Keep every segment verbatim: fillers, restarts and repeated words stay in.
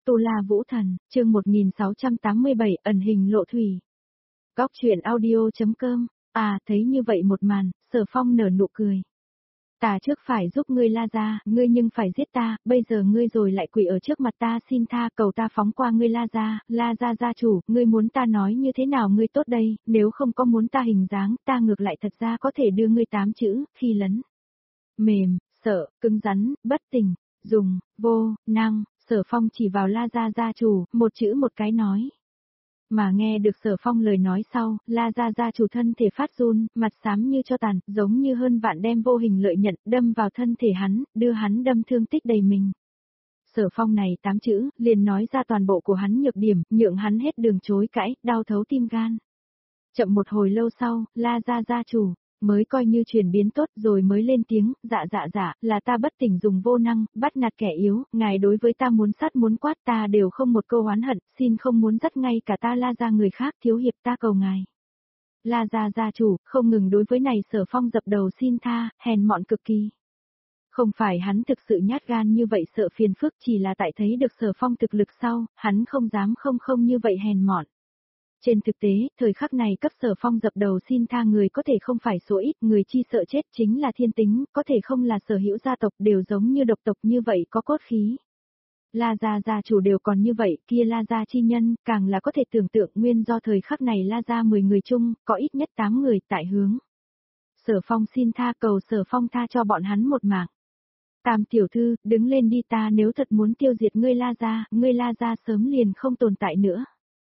Tu La Vũ Thần, chương một nghìn sáu trăm tám mươi bảy, ẩn hình lộ thủy. Góc truyện audio.com, à thấy như vậy một màn, Sở Phong nở nụ cười. Ta trước phải giúp ngươi La Gia, ngươi nhưng phải giết ta, bây giờ ngươi rồi lại quỳ ở trước mặt ta xin tha cầu ta phóng qua ngươi La Gia, La Gia gia chủ, ngươi muốn ta nói như thế nào ngươi tốt đây, nếu không có muốn ta hình dáng, ta ngược lại thật ra có thể đưa ngươi tám chữ, khi lấn. Mềm, sợ, cứng rắn, bất tình, dùng, vô, năng. Sở Phong chỉ vào La Gia gia chủ, một chữ một cái nói. Mà nghe được Sở Phong lời nói sau, La Gia gia chủ thân thể phát run, mặt xám như cho tàn, giống như hơn vạn đem vô hình lợi nhận, đâm vào thân thể hắn, đưa hắn đâm thương tích đầy mình. Sở Phong này tám chữ, liền nói ra toàn bộ của hắn nhược điểm, nhượng hắn hết đường chối cãi, đau thấu tim gan. Chậm một hồi lâu sau, La Gia gia chủ mới coi như chuyển biến tốt rồi mới lên tiếng, dạ dạ dạ, là ta bất tỉnh dùng vô năng, bắt nạt kẻ yếu, ngài đối với ta muốn sát muốn quát ta đều không một câu oán hận, xin không muốn dắt ngay cả ta La Gia người khác, thiếu hiệp ta cầu ngài. La Gia gia chủ, không ngừng đối với này Sở Phong dập đầu xin tha, hèn mọn cực kỳ. Không phải hắn thực sự nhát gan như vậy sợ phiền phức, chỉ là tại thấy được Sở Phong thực lực sau, hắn không dám không không như vậy hèn mọn. Trên thực tế, thời khắc này cấp Sở Phong dập đầu xin tha người có thể không phải số ít, người chi sợ chết chính là thiên tính, có thể không là sở hữu gia tộc đều giống như độc tộc như vậy có cốt khí. La Gia gia chủ đều còn như vậy, kia La Gia chi nhân, càng là có thể tưởng tượng nguyên do thời khắc này La Gia mười người chung, có ít nhất tám người tại hướng. Sở Phong xin tha cầu Sở Phong tha cho bọn hắn một mạng. Tam tiểu thư, đứng lên đi ta nếu thật muốn tiêu diệt ngươi La Gia, ngươi La Gia sớm liền không tồn tại nữa.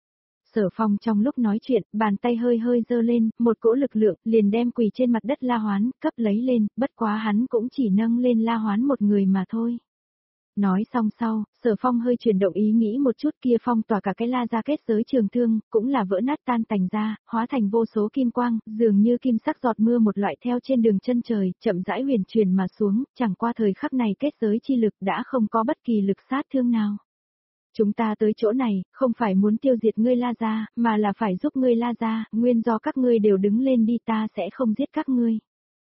Sở Phong trong lúc nói chuyện, bàn tay hơi hơi giơ lên, một cỗ lực lượng, liền đem quỳ trên mặt đất La Hoán, cấp lấy lên, bất quá hắn cũng chỉ nâng lên La Hoán một người mà thôi. Nói xong sau, Sở Phong hơi chuyển động ý nghĩ một chút kia phong tỏa cả cái La Gia kết giới trường thương, cũng là vỡ nát tan tành ra, hóa thành vô số kim quang, dường như kim sắc giọt mưa một loại theo trên đường chân trời, chậm rãi huyền truyền mà xuống, chẳng qua thời khắc này kết giới chi lực đã không có bất kỳ lực sát thương nào. Chúng ta tới chỗ này, không phải muốn tiêu diệt ngươi La Gia, mà là phải giúp ngươi La Gia, nguyên do các ngươi đều đứng lên đi ta sẽ không giết các ngươi.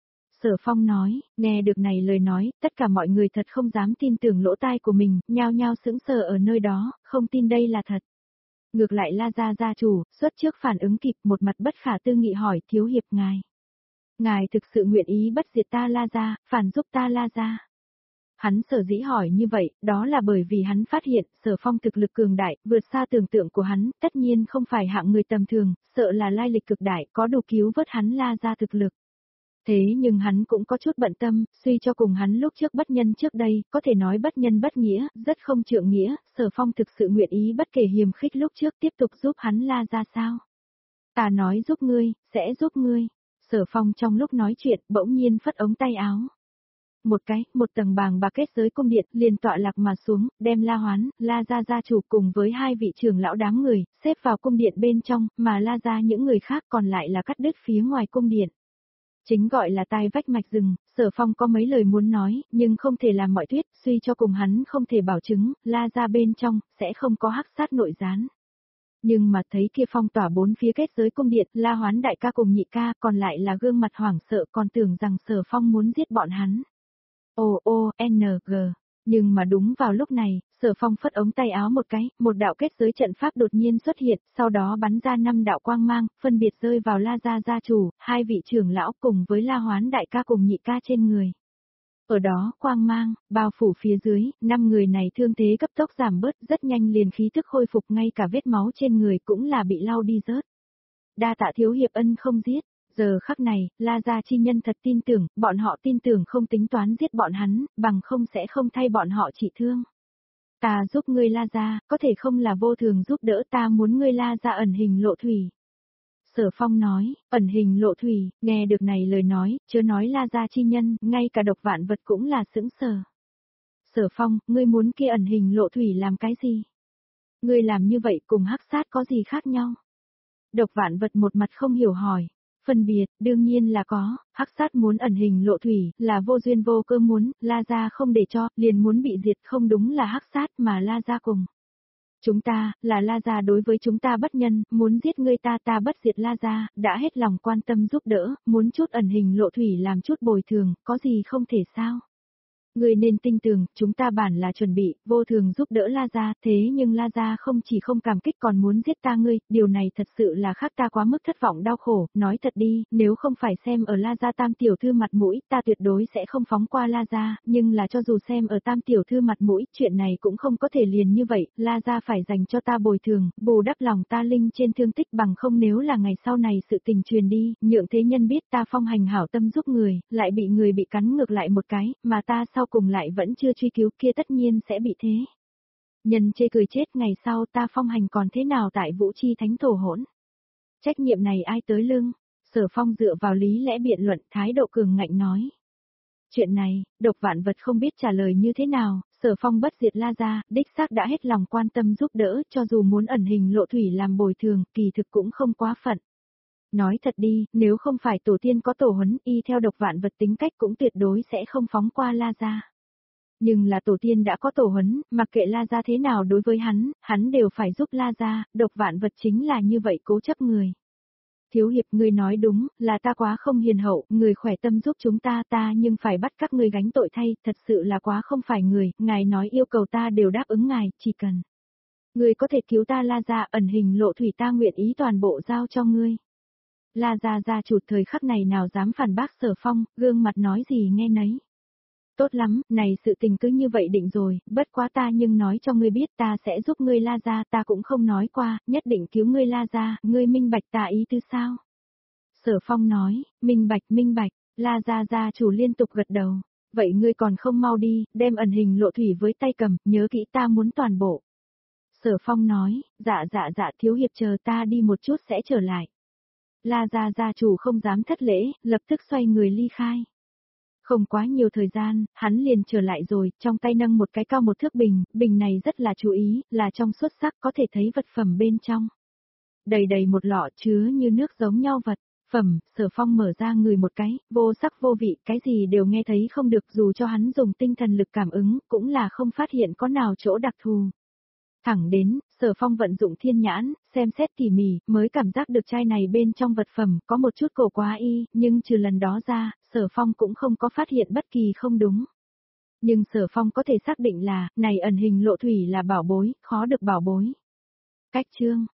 Sở Phong nói, nghe được này lời nói, tất cả mọi người thật không dám tin tưởng lỗ tai của mình, nhao nhao sững sờ ở nơi đó, không tin đây là thật. Ngược lại La Gia gia chủ, xuất trước phản ứng kịp một mặt bất khả tư nghị hỏi thiếu hiệp ngài. Ngài thực sự nguyện ý bất diệt ta La Gia, phản giúp ta La Gia. Hắn sở dĩ hỏi như vậy, đó là bởi vì hắn phát hiện, Sở Phong thực lực cường đại, vượt xa tưởng tượng của hắn, tất nhiên không phải hạng người tầm thường, sợ là lai lịch cực đại, có đủ cứu vớt hắn La Gia thực lực. Thế nhưng hắn cũng có chút bận tâm, suy cho cùng hắn lúc trước bất nhân trước đây, có thể nói bất nhân bất nghĩa, rất không trượng nghĩa, Sở Phong thực sự nguyện ý bất kể hiềm khích lúc trước tiếp tục giúp hắn La Gia sao. Ta nói giúp ngươi, sẽ giúp ngươi. Sở Phong trong lúc nói chuyện, bỗng nhiên phất ống tay áo. Một cái, một tầng bàng bạc kết giới cung điện liền tọa lạc mà xuống, đem La Hoán, La Gia gia chủ cùng với hai vị trưởng lão đám người, xếp vào cung điện bên trong, mà La Gia những người khác còn lại là cắt đứt phía ngoài cung điện. Chính gọi là tai vách mạch rừng, Sở Phong có mấy lời muốn nói, nhưng không thể làm mọi thuyết, suy cho cùng hắn không thể bảo chứng, La Gia bên trong, sẽ không có hắc sát nội gián. Nhưng mà thấy kia phong tỏa bốn phía kết giới cung điện, La Hoán đại ca cùng nhị ca, còn lại là gương mặt hoảng sợ còn tưởng rằng Sở Phong muốn giết bọn hắn. O O N G. Nhưng mà đúng vào lúc này, Sở Phong phất ống tay áo một cái, một đạo kết giới trận pháp đột nhiên xuất hiện, sau đó bắn ra năm đạo quang mang, phân biệt rơi vào La Gia gia chủ, hai vị trưởng lão cùng với La Hoán đại ca cùng nhị ca trên người. Ở đó, quang mang, bao phủ phía dưới, năm người này thương thế cấp tốc giảm bớt, rất nhanh liền khí thức khôi phục, ngay cả vết máu trên người cũng là bị lau đi rớt. Đa tạ thiếu hiệp ân không giết. Giờ khắc này, La Gia chi nhân thật tin tưởng, bọn họ tin tưởng không tính toán giết bọn hắn, bằng không sẽ không thay bọn họ trị thương. Ta giúp ngươi La Gia, có thể không là vô thường giúp đỡ ta muốn ngươi La Gia ẩn hình lộ thủy. Sở Phong nói, ẩn hình lộ thủy, nghe được này lời nói, chớ nói La Gia chi nhân, ngay cả độc vạn vật cũng là sững sờ. Sở Phong, ngươi muốn kia ẩn hình lộ thủy làm cái gì? Ngươi làm như vậy cùng hắc sát có gì khác nhau? Độc vạn vật một mặt không hiểu hỏi. Phân biệt, đương nhiên là có, hắc sát muốn ẩn hình lộ thủy, là vô duyên vô cơ muốn, La Gia không để cho, liền muốn bị diệt không đúng là hắc sát mà La Gia cùng. Chúng ta, là La Gia đối với chúng ta bất nhân, muốn giết ngươi ta ta bất diệt La Gia, đã hết lòng quan tâm giúp đỡ, muốn chút ẩn hình lộ thủy làm chút bồi thường, có gì không thể sao. Ngươi nên tin tưởng, chúng ta bản là chuẩn bị, vô thường giúp đỡ La Gia, thế nhưng La Gia không chỉ không cảm kích còn muốn giết ta ngươi, điều này thật sự là khác ta quá mức thất vọng đau khổ, nói thật đi, nếu không phải xem ở La Gia Tam tiểu thư mặt mũi, ta tuyệt đối sẽ không phóng qua La Gia, nhưng là cho dù xem ở Tam tiểu thư mặt mũi, chuyện này cũng không có thể liền như vậy, La Gia phải dành cho ta bồi thường, bù đắp lòng ta linh trên thương tích bằng không nếu là ngày sau này sự tình truyền đi, nhượng thế nhân biết ta Phong Hành hảo tâm giúp người, lại bị người bị cắn ngược lại một cái, mà ta sau cùng lại vẫn chưa truy cứu kia tất nhiên sẽ bị thế. Nhân chê cười chết ngày sau ta Phong Hành còn thế nào tại Vũ Chi Thánh Thổ hỗn. Trách nhiệm này ai tới lưng? Sở Phong dựa vào lý lẽ biện luận thái độ cường ngạnh nói. Chuyện này, Độc Vạn Vật không biết trả lời như thế nào, Sở Phong bất diệt La Gia, đích xác đã hết lòng quan tâm giúp đỡ cho dù muốn ẩn hình lộ thủy làm bồi thường, kỳ thực cũng không quá phận. Nói thật đi, nếu không phải tổ tiên có tổ huấn y theo Độc Vạn Vật tính cách cũng tuyệt đối sẽ không phóng qua La Gia. Nhưng là tổ tiên đã có tổ huấn, mặc kệ La Gia thế nào đối với hắn, hắn đều phải giúp La Gia, Độc Vạn Vật chính là như vậy cố chấp người. Thiếu hiệp ngươi nói đúng, là ta quá không hiền hậu, người khỏe tâm giúp chúng ta ta nhưng phải bắt các ngươi gánh tội thay, thật sự là quá không phải người, ngài nói yêu cầu ta đều đáp ứng ngài, chỉ cần. Ngươi có thể cứu ta La Gia ẩn hình lộ thủy ta nguyện ý toàn bộ giao cho ngươi. La Gia gia chủ thời khắc này nào dám phản bác Sở Phong, gương mặt nói gì nghe nấy. Tốt lắm, này sự tình cứ như vậy định rồi, bất quá ta nhưng nói cho ngươi biết ta sẽ giúp ngươi La Gia, ta cũng không nói qua, nhất định cứu ngươi La Gia, ngươi minh bạch ta ý tứ sao? Sở Phong nói, minh bạch minh bạch, La Gia gia chủ liên tục gật đầu, vậy ngươi còn không mau đi, đem ẩn hình lộ thủy với tay cầm, nhớ kỹ ta muốn toàn bộ. Sở Phong nói, dạ dạ dạ thiếu hiệp chờ ta đi một chút sẽ trở lại. La Gia gia chủ không dám thất lễ, lập tức xoay người ly khai. Không quá nhiều thời gian, hắn liền trở lại rồi, trong tay nâng một cái cao một thước bình, bình này rất là chú ý, là trong xuất sắc có thể thấy vật phẩm bên trong. Đầy đầy một lọ chứa như nước giống nhau vật, phẩm, Sở Phong mở ra người một cái, vô sắc vô vị, cái gì đều nghe thấy không được dù cho hắn dùng tinh thần lực cảm ứng, cũng là không phát hiện có nào chỗ đặc thù. Thẳng đến, Sở Phong vận dụng thiên nhãn, xem xét tỉ mỉ, mới cảm giác được chai này bên trong vật phẩm có một chút cổ quá y, nhưng trừ lần đó ra, Sở Phong cũng không có phát hiện bất kỳ không đúng. Nhưng Sở Phong có thể xác định là, này ẩn hình lộ thủy là bảo bối, khó được bảo bối. Cách chương